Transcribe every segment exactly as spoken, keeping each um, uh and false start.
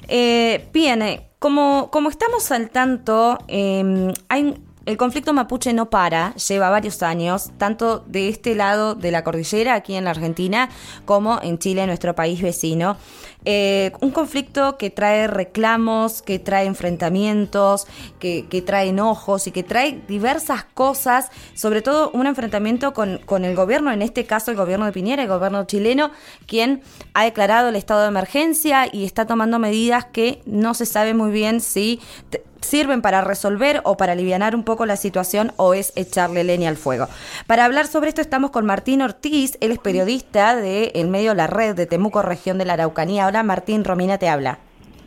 Eh, bien, eh, como, como estamos al tanto, eh, hay... El conflicto mapuche no para, lleva varios años, tanto de este lado de la cordillera, aquí en la Argentina, como en Chile, nuestro país vecino. Eh, un conflicto que trae reclamos, que trae enfrentamientos, que, que trae enojos y que trae diversas cosas, sobre todo un enfrentamiento con, con el gobierno, en este caso el gobierno de Piñera, el gobierno chileno, quien ha declarado el estado de emergencia y está tomando medidas que no se sabe muy bien si T- sirven para resolver o para alivianar un poco la situación o es echarle leña al fuego. Para hablar sobre esto estamos con Martín Ortiz, él es periodista de el medio La Red de Temuco, región de la Araucanía. Hola Martín, Romina te habla.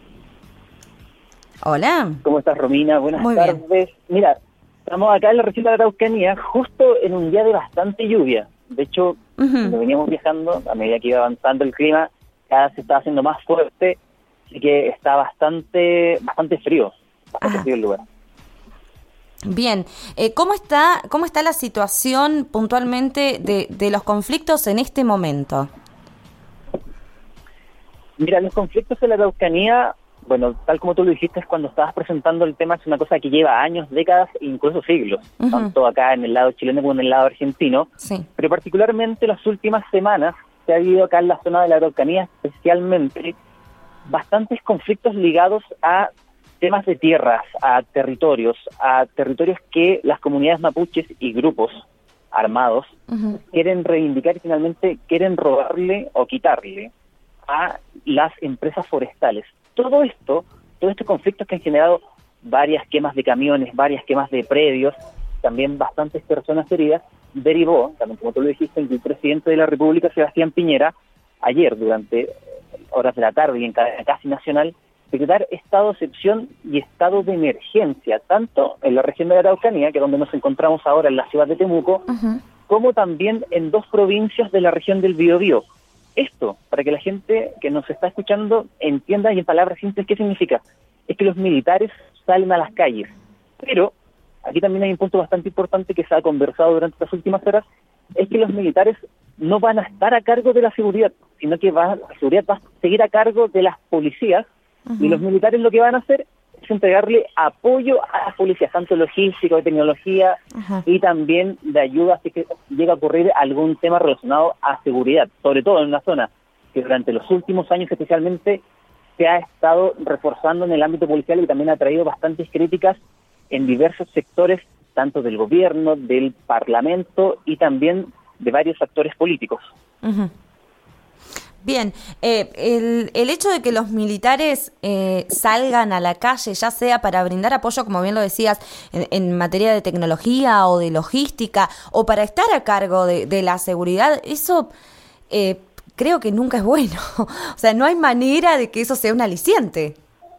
Hola. ¿Cómo estás, Romina? Buenas Muy tardes. bien. Mira, estamos acá en la región de la Araucanía justo en un día de bastante lluvia. De hecho, Uh-huh. cuando veníamos viajando, a medida que iba avanzando el clima, cada vez se estaba haciendo más fuerte, así que está bastante bastante frío. Bastante frío el lugar. Bien, eh, ¿cómo está cómo está la situación puntualmente de, de los conflictos en este momento? Mira, los conflictos en la Araucanía, bueno, tal como tú lo dijiste, es cuando estabas presentando el tema, es una cosa que lleva años, décadas e incluso siglos, Uh-huh. tanto acá en el lado chileno como en el lado argentino, Sí. pero particularmente las últimas semanas se ha habido acá en la zona de la Araucanía especialmente bastantes conflictos ligados a temas de tierras, a territorios, a territorios que las comunidades mapuches y grupos armados Uh-huh. quieren reivindicar y finalmente quieren robarle o quitarle a las empresas forestales. Todo esto, todos estos conflictos que han generado varias quemas de camiones, varias quemas de predios, también bastantes personas heridas, derivó, también como tú lo dijiste, en que el presidente de la República, Sebastián Piñera, ayer durante horas de la tarde y en cadena casi nacional, decretar estado de excepción y estado de emergencia, tanto en la región de la Araucanía, que es donde nos encontramos ahora en la ciudad de Temuco, Uh-huh. como también en dos provincias de la región del Biobío. Esto, para que la gente que nos está escuchando entienda y en palabras simples qué significa, es que los militares salen a las calles. Pero aquí también hay un punto bastante importante que se ha conversado durante las últimas horas, es que los militares no van a estar a cargo de la seguridad, sino que va, la seguridad va a seguir a cargo de las policías. Uh-huh. Y los militares lo que van a hacer es entregarle apoyo a las policías, tanto logístico, de tecnología, uh-huh, y también de ayuda si que llega a ocurrir algún tema relacionado a seguridad, sobre todo en una zona que durante los últimos años especialmente se ha estado reforzando en el ámbito policial y también ha traído bastantes críticas en diversos sectores, tanto del gobierno, del parlamento y también de varios actores políticos. Uh-huh. Bien, eh, el, el hecho de que los militares eh, salgan a la calle, ya sea para brindar apoyo, como bien lo decías, en, en materia de tecnología o de logística, o para estar a cargo de, de la seguridad, eso eh, creo que nunca es bueno. O sea, no hay manera de que eso sea un aliciente.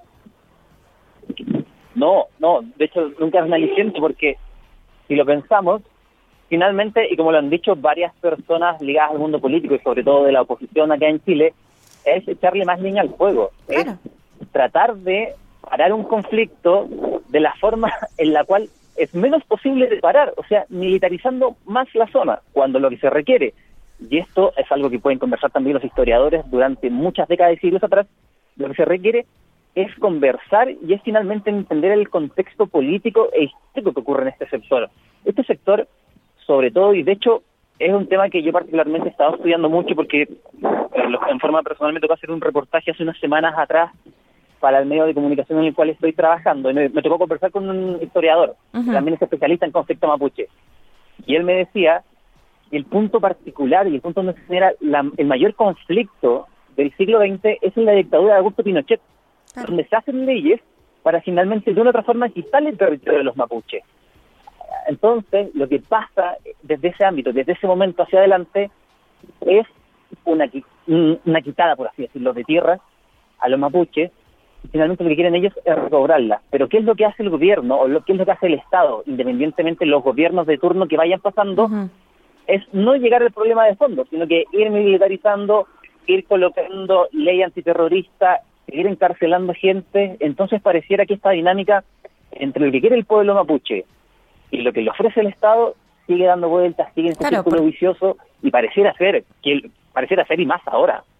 No, no, de hecho nunca es un aliciente porque si lo pensamos, finalmente, y como lo han dicho varias personas ligadas al mundo político y sobre todo de la oposición acá en Chile, es echarle más leña al fuego. Claro. Es tratar de parar un conflicto de la forma en la cual es menos posible de parar, o sea, militarizando más la zona, cuando lo que se requiere, y esto es algo que pueden conversar también los historiadores durante muchas décadas y siglos atrás, lo que se requiere es conversar y es finalmente entender el contexto político e histórico que ocurre en este sector. Este sector sobre todo, y de hecho es un tema que yo particularmente he estado estudiando mucho porque en forma personal me tocó hacer un reportaje hace unas semanas atrás para el medio de comunicación en el cual estoy trabajando, y me, me tocó conversar con un historiador, uh-huh, que también es especialista en conflicto mapuche, y él me decía que el punto particular y el punto donde se genera la, el mayor conflicto del siglo veinte es en la dictadura de Augusto Pinochet, uh-huh, donde se hacen leyes para finalmente de una otra forma quitarle el territorio de los mapuches. Entonces, lo que pasa desde ese ámbito, desde ese momento hacia adelante, es una, una quitada, por así decirlo, de tierras a los mapuches, y finalmente lo que quieren ellos es recobrarlas. Pero ¿qué es lo que hace el gobierno, o lo, qué es lo que hace el Estado, independientemente de los gobiernos de turno que vayan pasando? Uh-huh. Es no llegar al problema de fondo, sino que ir militarizando, ir colocando ley antiterrorista, seguir encarcelando gente. Entonces pareciera que esta dinámica entre lo que quiere el pueblo mapuche y lo que le ofrece el Estado sigue dando vueltas, sigue en ese claro, círculo por... vicioso, y pareciera ser, que pareciera ser y más ahora,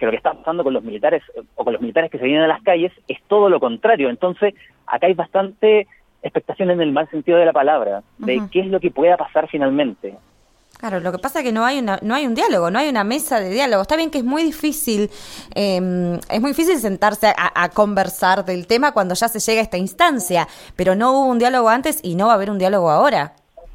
que lo que está pasando con los militares o con los militares que se vienen a las calles es todo lo contrario. Entonces, acá hay bastante expectación en el mal sentido de la palabra, de uh-huh. qué es lo que pueda pasar finalmente. Claro, lo que pasa es que no hay una, no hay un diálogo, no hay una mesa de diálogo. Está bien que es muy difícil, eh, es muy difícil sentarse a, a conversar del tema cuando ya se llega a esta instancia, pero no hubo un diálogo antes y no va a haber un diálogo ahora.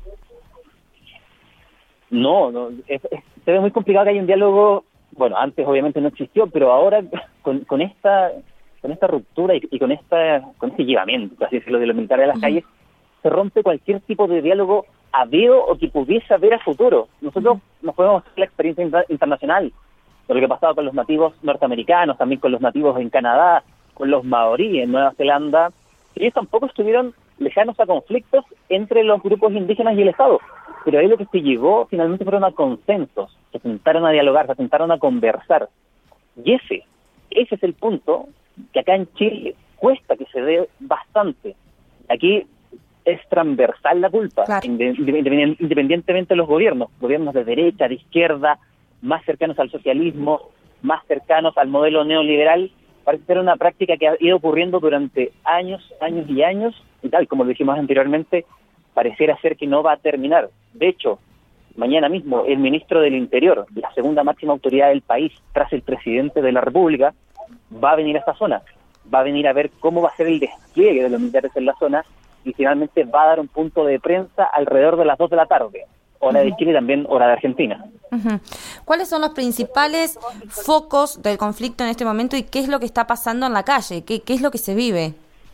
No, no es, es, se ve muy complicado que haya un diálogo. Bueno, antes obviamente no existió, pero ahora con, con esta con esta ruptura y, y con esta con este llevamiento, así decirlo, de los militares a las uh-huh. calles, se rompe cualquier tipo de diálogo habido o que pudiese haber a futuro. Nosotros uh-huh. nos podemos hacer la experiencia inter- internacional de lo que pasaba con los nativos norteamericanos, también con los nativos en Canadá, con los maorí en Nueva Zelanda. Ellos tampoco estuvieron lejanos a conflictos entre los grupos indígenas y el Estado, pero ahí lo que se llegó finalmente fueron a consensos, se sentaron a dialogar, se sentaron a conversar. Y ese, ese es el punto que acá en Chile cuesta que se dé bastante. Aquí es transversal la culpa, claro. Independientemente de los gobiernos, gobiernos de derecha, de izquierda, más cercanos al socialismo, más cercanos al modelo neoliberal. Parece ser una práctica que ha ido ocurriendo durante años, años y años, y tal como lo dijimos anteriormente, pareciera ser que no va a terminar. De hecho, mañana mismo el ministro del Interior, la segunda máxima autoridad del país, tras el presidente de la República, va a venir a esta zona, va a venir a ver cómo va a ser el despliegue de los militares en la zona, y finalmente va a dar un punto de prensa alrededor de las dos de la tarde, hora uh-huh. de Chile y también hora de Argentina. Uh-huh. ¿Cuáles son los principales focos del conflicto en este momento y qué es lo que está pasando en la calle? ¿Qué, qué es lo que se vive?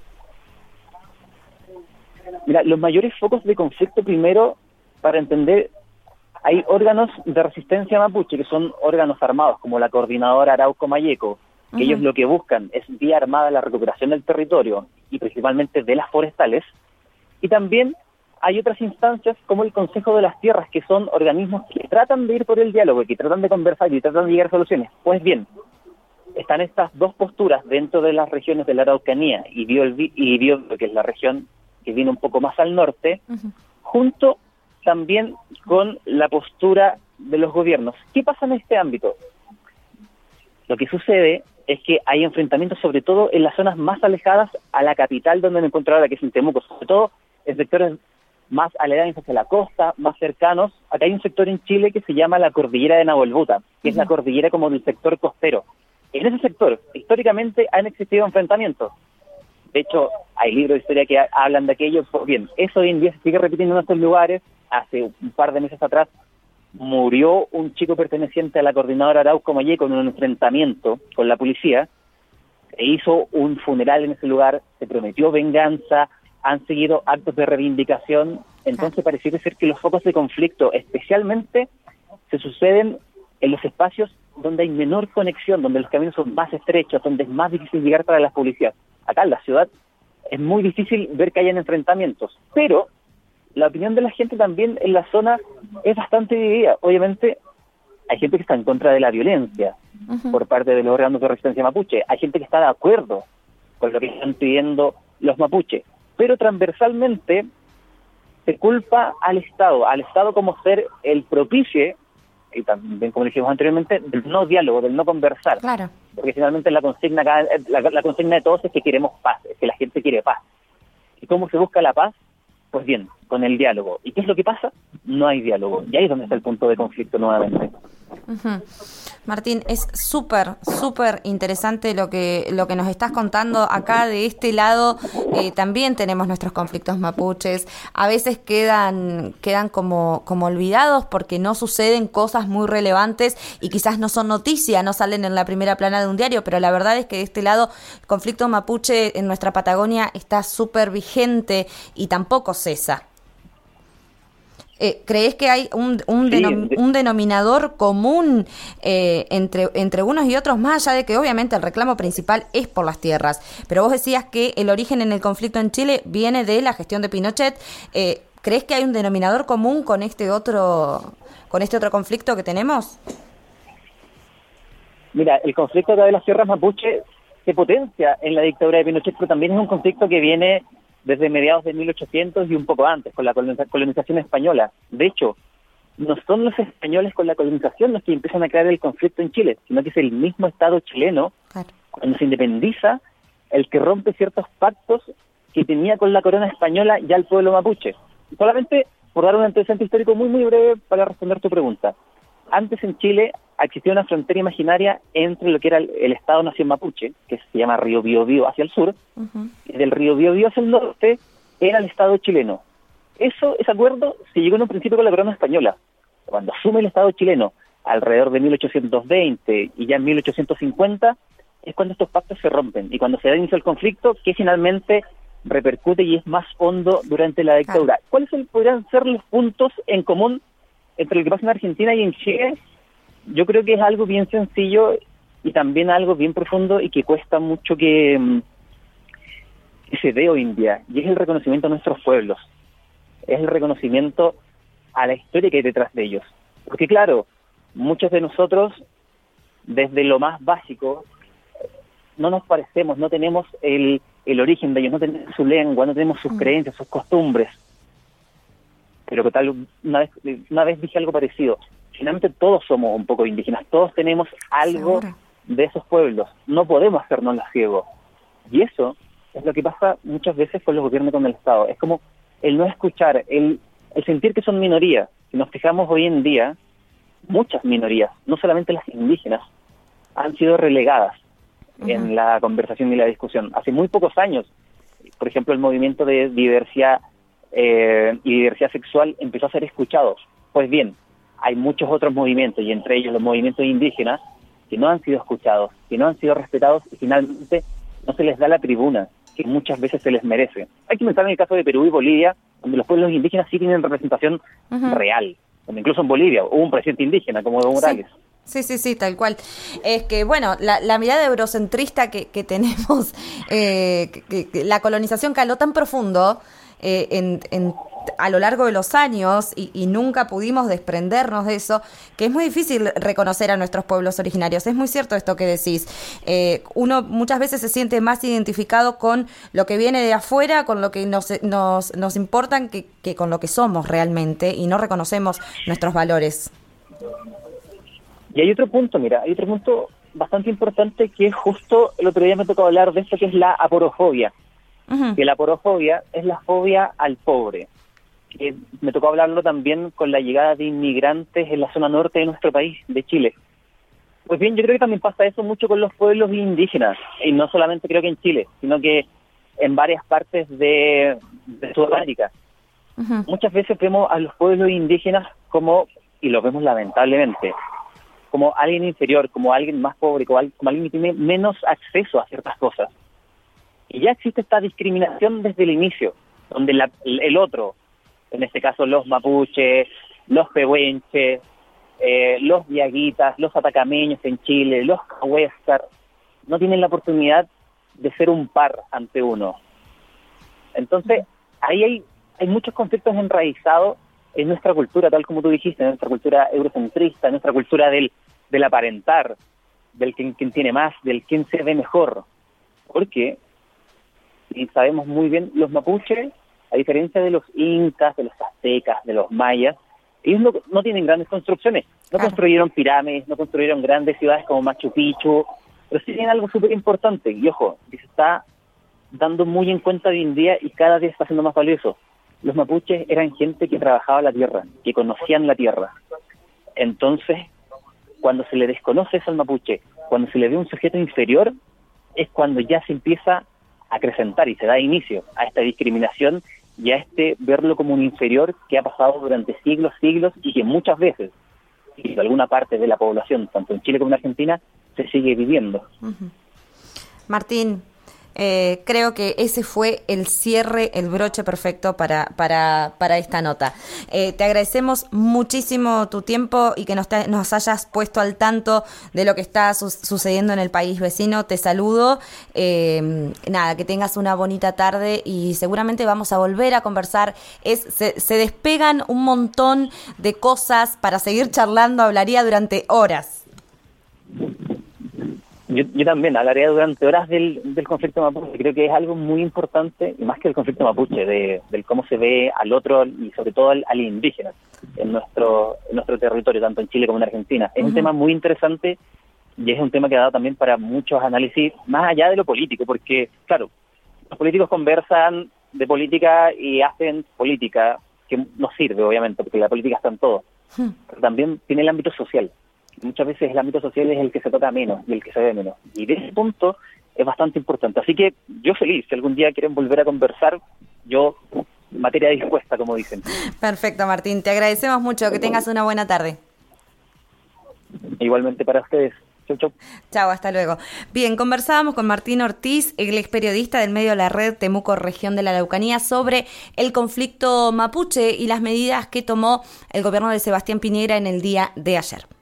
Mira, los mayores focos de conflicto, primero, para entender, hay órganos de resistencia mapuche, que son órganos armados, como la Coordinadora Arauco Mayeco, que uh-huh. ellos lo que buscan es vía armada la recuperación del territorio, y principalmente de las forestales, y también hay otras instancias como el Consejo de las Tierras, que son organismos que tratan de ir por el diálogo, que tratan de conversar y tratan de llegar a soluciones. Pues bien, están estas dos posturas dentro de las regiones de la Araucanía y Biobío, y Biobío, que es la región que viene un poco más al norte, uh-huh. junto también con la postura de los gobiernos. ¿Qué pasa en este ámbito? Lo que sucede es que hay enfrentamientos sobre todo en las zonas más alejadas a la capital donde me encuentro ahora, que es en Temuco, sobre todo en sectores más aledaños hacia la costa, más cercanos. Acá hay un sector en Chile que se llama la cordillera de Nahuelbuta, que uh-huh. es la cordillera como del sector costero. En ese sector, históricamente, han existido enfrentamientos. De hecho, hay libros de historia que hablan de aquello. Pues bien, eso hoy en día se sigue repitiendo en estos lugares. Hace un par de meses atrás murió un chico perteneciente a la Coordinadora Arauco Mayeco en un enfrentamiento con la policía. Se hizo un funeral en ese lugar, se prometió venganza, han seguido actos de reivindicación. Entonces pareciera ser que los focos de conflicto especialmente se suceden en los espacios donde hay menor conexión, donde los caminos son más estrechos, donde es más difícil llegar para las policías. Acá en la ciudad es muy difícil ver que hayan enfrentamientos, pero la opinión de la gente también en la zona es bastante dividida. Obviamente hay gente que está en contra de la violencia uh-huh. por parte de los órganos de resistencia mapuche, hay gente que está de acuerdo con lo que están pidiendo los mapuches, pero transversalmente se culpa al Estado, al Estado como ser el propicie, y también como dijimos anteriormente, del no diálogo, del no conversar. Claro. Porque finalmente la consigna la, la consigna de todos es que queremos paz, es que la gente quiere paz. ¿Y cómo se busca la paz? Pues bien, con el diálogo. ¿Y qué es lo que pasa? No hay diálogo. Y ahí es donde está el punto de conflicto nuevamente. Uh-huh. Martín, es súper, súper interesante lo que lo que nos estás contando acá de este lado. Eh, también tenemos nuestros conflictos mapuches. A veces quedan quedan como, como olvidados porque no suceden cosas muy relevantes y quizás no son noticia, no salen en la primera plana de un diario, pero la verdad es que de este lado el conflicto mapuche en nuestra Patagonia está súper vigente y tampoco cesa. Eh, ¿Crees que hay un, un, sí, denom- un denominador común eh, entre, entre unos y otros, más allá de que obviamente el reclamo principal es por las tierras? Pero vos decías que el origen en el conflicto en Chile viene de la gestión de Pinochet. Eh, ¿Crees que hay un denominador común con este otro, con este otro conflicto que tenemos? Mira, el conflicto de las tierras mapuche se potencia en la dictadura de Pinochet, pero también es un conflicto que viene desde mediados de mil ochocientos y un poco antes, con la colonización española. De hecho, no son los españoles con la colonización los que empiezan a crear el conflicto en Chile, sino que es el mismo Estado chileno, claro, cuando se independiza, el que rompe ciertos pactos que tenía con la corona española ya el pueblo mapuche. Solamente por dar un antecedente histórico muy, muy breve para responder tu pregunta. Antes en Chile existía una frontera imaginaria entre lo que era el, el Estado-Nación mapuche, que se llama Río Biobío hacia el sur, uh-huh, y del Río Biobío hacia el norte era el Estado chileno. Eso, ese acuerdo se llegó en un principio con la corona española. Cuando asume el Estado chileno alrededor de mil ochocientos veinte y ya en mil ochocientos cincuenta es cuando estos pactos se rompen y cuando se da inicio al conflicto que finalmente repercute y es más hondo durante la dictadura. Claro. ¿Cuáles son, podrían ser los puntos en común entre lo que pasa en Argentina y en Chile? Yo creo que es algo bien sencillo y también algo bien profundo y que cuesta mucho que, que se dé hoy en día, y es el reconocimiento a nuestros pueblos. Es el reconocimiento a la historia que hay detrás de ellos. Porque claro, muchos de nosotros, desde lo más básico, no nos parecemos, no tenemos el, el origen de ellos, no tenemos su lengua, no tenemos sus mm. creencias, sus costumbres. Pero que tal, una vez, una vez dije algo parecido. Finalmente todos somos un poco indígenas, todos tenemos algo ¿Segura? de esos pueblos. No podemos hacernos los ciegos. Y eso es lo que pasa muchas veces con los gobiernos y con el Estado. Es como el no escuchar, el, el sentir que son minorías. Si nos fijamos hoy en día, muchas minorías, no solamente las indígenas, han sido relegadas uh-huh. en la conversación y la discusión. Hace muy pocos años, por ejemplo, el movimiento de diversidad eh, y diversidad sexual empezó a ser escuchado. Pues bien, hay muchos otros movimientos, y entre ellos los movimientos indígenas, que no han sido escuchados, que no han sido respetados, y finalmente no se les da la tribuna que muchas veces se les merece. Hay que pensar en el caso de Perú y Bolivia, donde los pueblos indígenas sí tienen representación uh-huh. real, donde incluso en Bolivia hubo un presidente indígena como Evo Morales. Sí. Sí, sí, sí, tal cual. Es que, bueno, la, la mirada eurocentrista que, que tenemos, eh, que, que la colonización caló tan profundo eh, en, en, a lo largo de los años y, y nunca pudimos desprendernos de eso, que es muy difícil reconocer a nuestros pueblos originarios. Es muy cierto esto que decís. Eh, uno muchas veces se siente más identificado con lo que viene de afuera, con lo que nos, nos, nos importan, que, que con lo que somos realmente, y no reconocemos nuestros valores. Y hay otro punto, mira, hay otro punto bastante importante que es justo, el otro día me tocó hablar de esto, que es la aporofobia. Uh-huh. Que la aporofobia es la fobia al pobre. Que me tocó hablarlo también con la llegada de inmigrantes en la zona norte de nuestro país, de Chile. Pues bien, yo creo que también pasa eso mucho con los pueblos indígenas, y no solamente creo que en Chile, sino que en varias partes de, de Sudamérica. Uh-huh. Muchas veces vemos a los pueblos indígenas como, y lo vemos lamentablemente, como alguien inferior, como alguien más pobre, como alguien que tiene menos acceso a ciertas cosas. Y ya existe esta discriminación desde el inicio, donde la, el otro, en este caso los mapuches, los pehuenches, eh, los diaguitas, los atacameños en Chile, los cahuéscar, no tienen la oportunidad de ser un par ante uno. Entonces, ahí hay, hay muchos conflictos enraizados en nuestra cultura, tal como tú dijiste, en nuestra cultura eurocentrista, en nuestra cultura del, del aparentar, del quien, quien tiene más, del quien se ve mejor. Porque, y sabemos muy bien, los mapuches, a diferencia de los incas, de los aztecas, de los mayas, ellos no, no tienen grandes construcciones, no claro. construyeron pirámides, no construyeron grandes ciudades como Machu Picchu, pero sí tienen algo súper importante, y ojo, que se está dando muy en cuenta hoy en día y cada día está siendo más valioso. Los mapuches eran gente que trabajaba la tierra, que conocían la tierra. Entonces, cuando se le desconoce eso al mapuche, cuando se le ve un sujeto inferior, es cuando ya se empieza a acrecentar y se da inicio a esta discriminación y a este verlo como un inferior que ha pasado durante siglos, siglos, y que muchas veces, y de alguna parte de la población, tanto en Chile como en Argentina, se sigue viviendo. Uh-huh. Martín, Eh, creo que ese fue el cierre, el broche perfecto para para para esta nota. Eh, te agradecemos muchísimo tu tiempo y que nos, te, nos hayas puesto al tanto de lo que está su, sucediendo en el país vecino. Te saludo. Eh, nada, que tengas una bonita tarde y seguramente vamos a volver a conversar. Es, se, se despegan un montón de cosas para seguir charlando. Hablaría durante horas. Yo, yo también hablaré durante horas del, del conflicto mapuche. Creo que es algo muy importante, y más que el conflicto mapuche, de, del cómo se ve al otro y sobre todo al, al indígena en nuestro en nuestro territorio, tanto en Chile como en Argentina. Es uh-huh. un tema muy interesante y es un tema que ha dado también para muchos análisis, más allá de lo político, porque, claro, los políticos conversan de política y hacen política, que nos sirve, obviamente, porque la política está en todo, uh-huh. pero también tiene el ámbito social. Muchas veces el ámbito social es el que se toca menos y el que se ve menos. Y de ese punto es bastante importante. Así que yo feliz, si algún día quieren volver a conversar, yo materia dispuesta, como dicen. Perfecto, Martín. Te agradecemos mucho. Que tengas una buena tarde. Igualmente para ustedes. Chau, chau. Chau, hasta luego. Bien, conversábamos con Martín Ortiz, el ex periodista del medio La Red Temuco Región de la Araucanía, sobre el conflicto mapuche y las medidas que tomó el gobierno de Sebastián Piñera en el día de ayer.